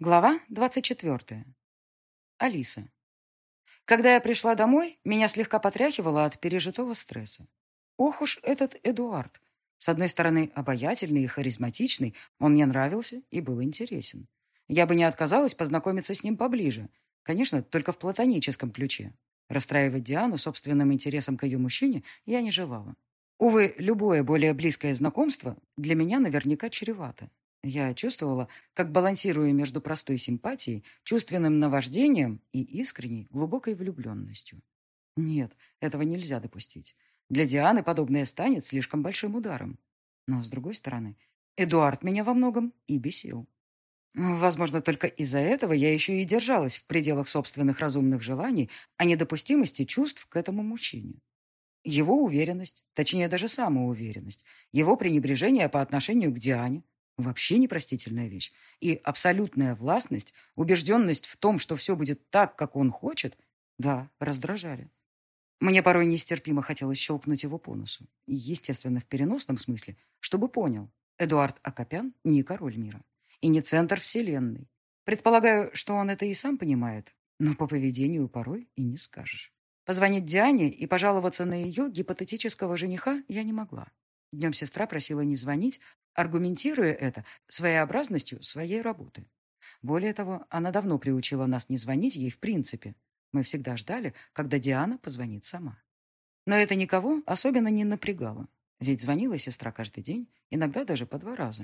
Глава 24. Алиса. Когда я пришла домой, меня слегка потряхивало от пережитого стресса. Ох уж этот Эдуард. С одной стороны, обаятельный и харизматичный, он мне нравился и был интересен. Я бы не отказалась познакомиться с ним поближе. Конечно, только в платоническом ключе. Расстраивать Диану собственным интересом к ее мужчине я не желала. Увы, любое более близкое знакомство для меня наверняка чревато. Я чувствовала, как балансирую между простой симпатией, чувственным наваждением и искренней, глубокой влюбленностью. Нет, этого нельзя допустить. Для Дианы подобное станет слишком большим ударом. Но, с другой стороны, Эдуард меня во многом и бесил. Возможно, только из-за этого я еще и держалась в пределах собственных разумных желаний о недопустимости чувств к этому мужчине. Его уверенность, точнее даже самоуверенность, его пренебрежение по отношению к Диане, вообще непростительная вещь. И абсолютная властность, убежденность в том, что все будет так, как он хочет, да, раздражали. Мне порой нестерпимо хотелось щелкнуть его по носу. И, естественно, в переносном смысле, чтобы понял, Эдуард Акопян не король мира. И не центр вселенной. Предполагаю, что он это и сам понимает, но по поведению порой и не скажешь. Позвонить Диане и пожаловаться на ее гипотетического жениха я не могла. Днем сестра просила не звонить, аргументируя это своеобразностью своей работы. Более того, она давно приучила нас не звонить ей в принципе. Мы всегда ждали, когда Диана позвонит сама. Но это никого особенно не напрягало. Ведь звонила сестра каждый день, иногда даже по 2 раза.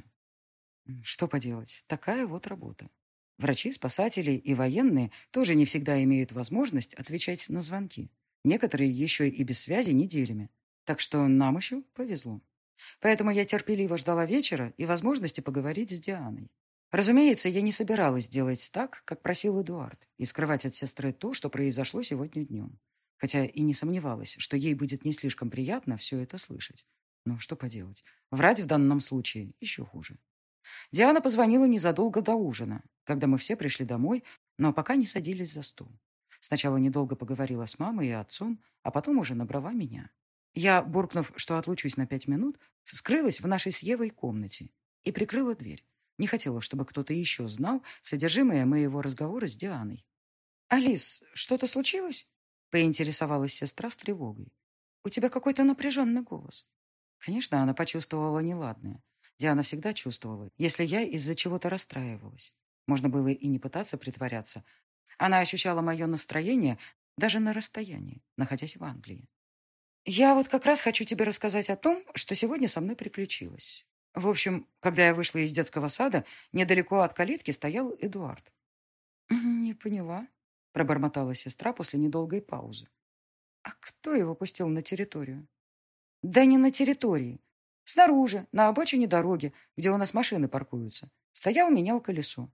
Что поделать, такая вот работа. Врачи, спасатели и военные тоже не всегда имеют возможность отвечать на звонки. Некоторые еще и без связи неделями. Так что нам еще повезло. Поэтому я терпеливо ждала вечера и возможности поговорить с Дианой. Разумеется, я не собиралась делать так, как просил Эдуард, и скрывать от сестры то, что произошло сегодня днем. Хотя и не сомневалась, что ей будет не слишком приятно все это слышать. Но что поделать, врать в данном случае еще хуже. Диана позвонила незадолго до ужина, когда мы все пришли домой, но пока не садились за стол. Сначала недолго поговорила с мамой и отцом, а потом уже набрала меня. Я, буркнув, что отлучусь на 5 минут, скрылась в нашей с Евой комнате и прикрыла дверь. Не хотела, чтобы кто-то еще знал содержимое моего разговора с Дианой. «Алис, что-то случилось?» — поинтересовалась сестра с тревогой. «У тебя какой-то напряженный голос». Конечно, она почувствовала неладное. Диана всегда чувствовала, если я из-за чего-то расстраивалась. Можно было и не пытаться притворяться. Она ощущала мое настроение даже на расстоянии, находясь в Англии. «Я вот как раз хочу тебе рассказать о том, что сегодня со мной приключилось. В общем, когда я вышла из детского сада, недалеко от калитки стоял Эдуард». «Не поняла», — пробормотала сестра после недолгой паузы. «А кто его пустил на территорию?» «Да не на территории. Снаружи, на обочине дороги, где у нас машины паркуются. Стоял, менял колесо».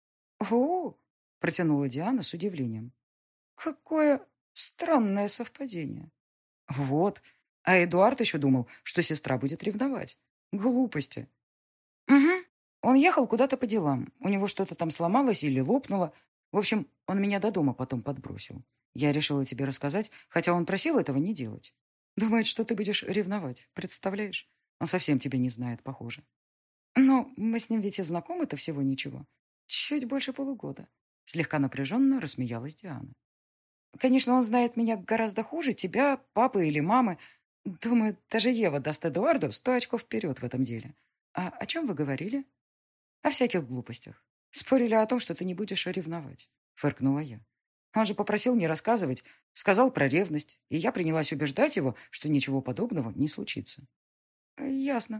«О!» — протянула Диана с удивлением. «Какое странное совпадение». Вот. А Эдуард еще думал, что сестра будет ревновать. Глупости. Угу. Он ехал куда-то по делам. У него что-то там сломалось или лопнуло. В общем, он меня до дома потом подбросил. Я решила тебе рассказать, хотя он просил этого не делать. Думает, что ты будешь ревновать. Представляешь? Он совсем тебя не знает, похоже. Но мы с ним ведь и знакомы-то всего ничего. Чуть больше полугода. Слегка напряженно рассмеялась Диана. Конечно, он знает меня гораздо хуже тебя, папы или мамы. Думаю, даже Ева даст Эдуарду 100 очков вперед в этом деле. А о чем вы говорили? О всяких глупостях. Спорили о том, что ты не будешь ревновать. Фыркнула я. Он же попросил не рассказывать, сказал про ревность, и я принялась убеждать его, что ничего подобного не случится. Ясно.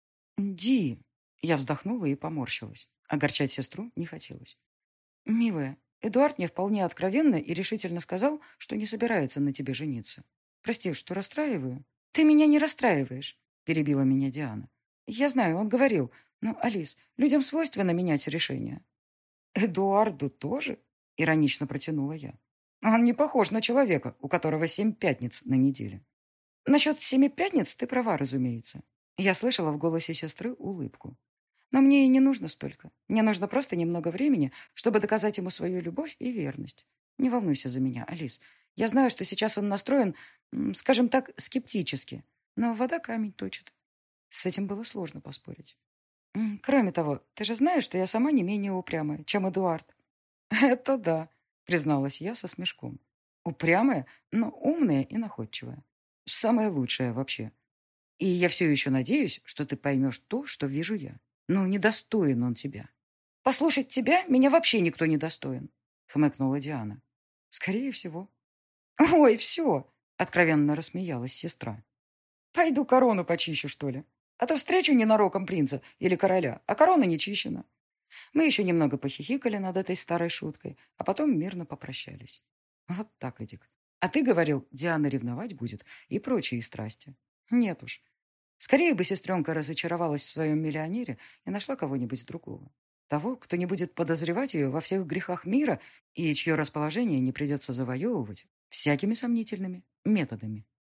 Ди. Я вздохнула и поморщилась. Огорчать сестру не хотелось. Милая, Эдуард мне вполне откровенно и решительно сказал, что не собирается на тебе жениться. Прости, что расстраиваю. Ты меня не расстраиваешь, перебила меня Диана. Я знаю, он говорил, но, Алис, людям свойственно менять решения. Эдуарду тоже? Иронично протянула я. Он не похож на человека, у которого 7 пятниц на неделе. Насчет 7 пятниц ты права, разумеется. Я слышала в голосе сестры улыбку. Но мне и не нужно столько. Мне нужно просто немного времени, чтобы доказать ему свою любовь и верность. Не волнуйся за меня, Алис. Я знаю, что сейчас он настроен, скажем так, скептически. Но вода камень точит. С этим было сложно поспорить. Кроме того, ты же знаешь, что я сама не менее упрямая, чем Эдуард. Это да, призналась я со смешком. Упрямая, но умная и находчивая. Самое лучшее вообще. И я все еще надеюсь, что ты поймешь то, что вижу я. Но недостоин он тебя. Послушать тебя меня вообще никто не достоин, хмыкнула Диана. Скорее всего. Ой, все, откровенно рассмеялась сестра. Пойду корону почищу, что ли. А то встречу ненароком принца или короля, а корона не чищена. Мы еще немного похихикали над этой старой шуткой, а потом мирно попрощались. Вот так, Эдик. А ты говорил, Диана ревновать будет и прочие страсти. Нет уж. Скорее бы сестренка разочаровалась в своем миллионере и нашла кого-нибудь другого. Того, кто не будет подозревать ее во всех грехах мира и чье расположение не придется завоевывать всякими сомнительными методами.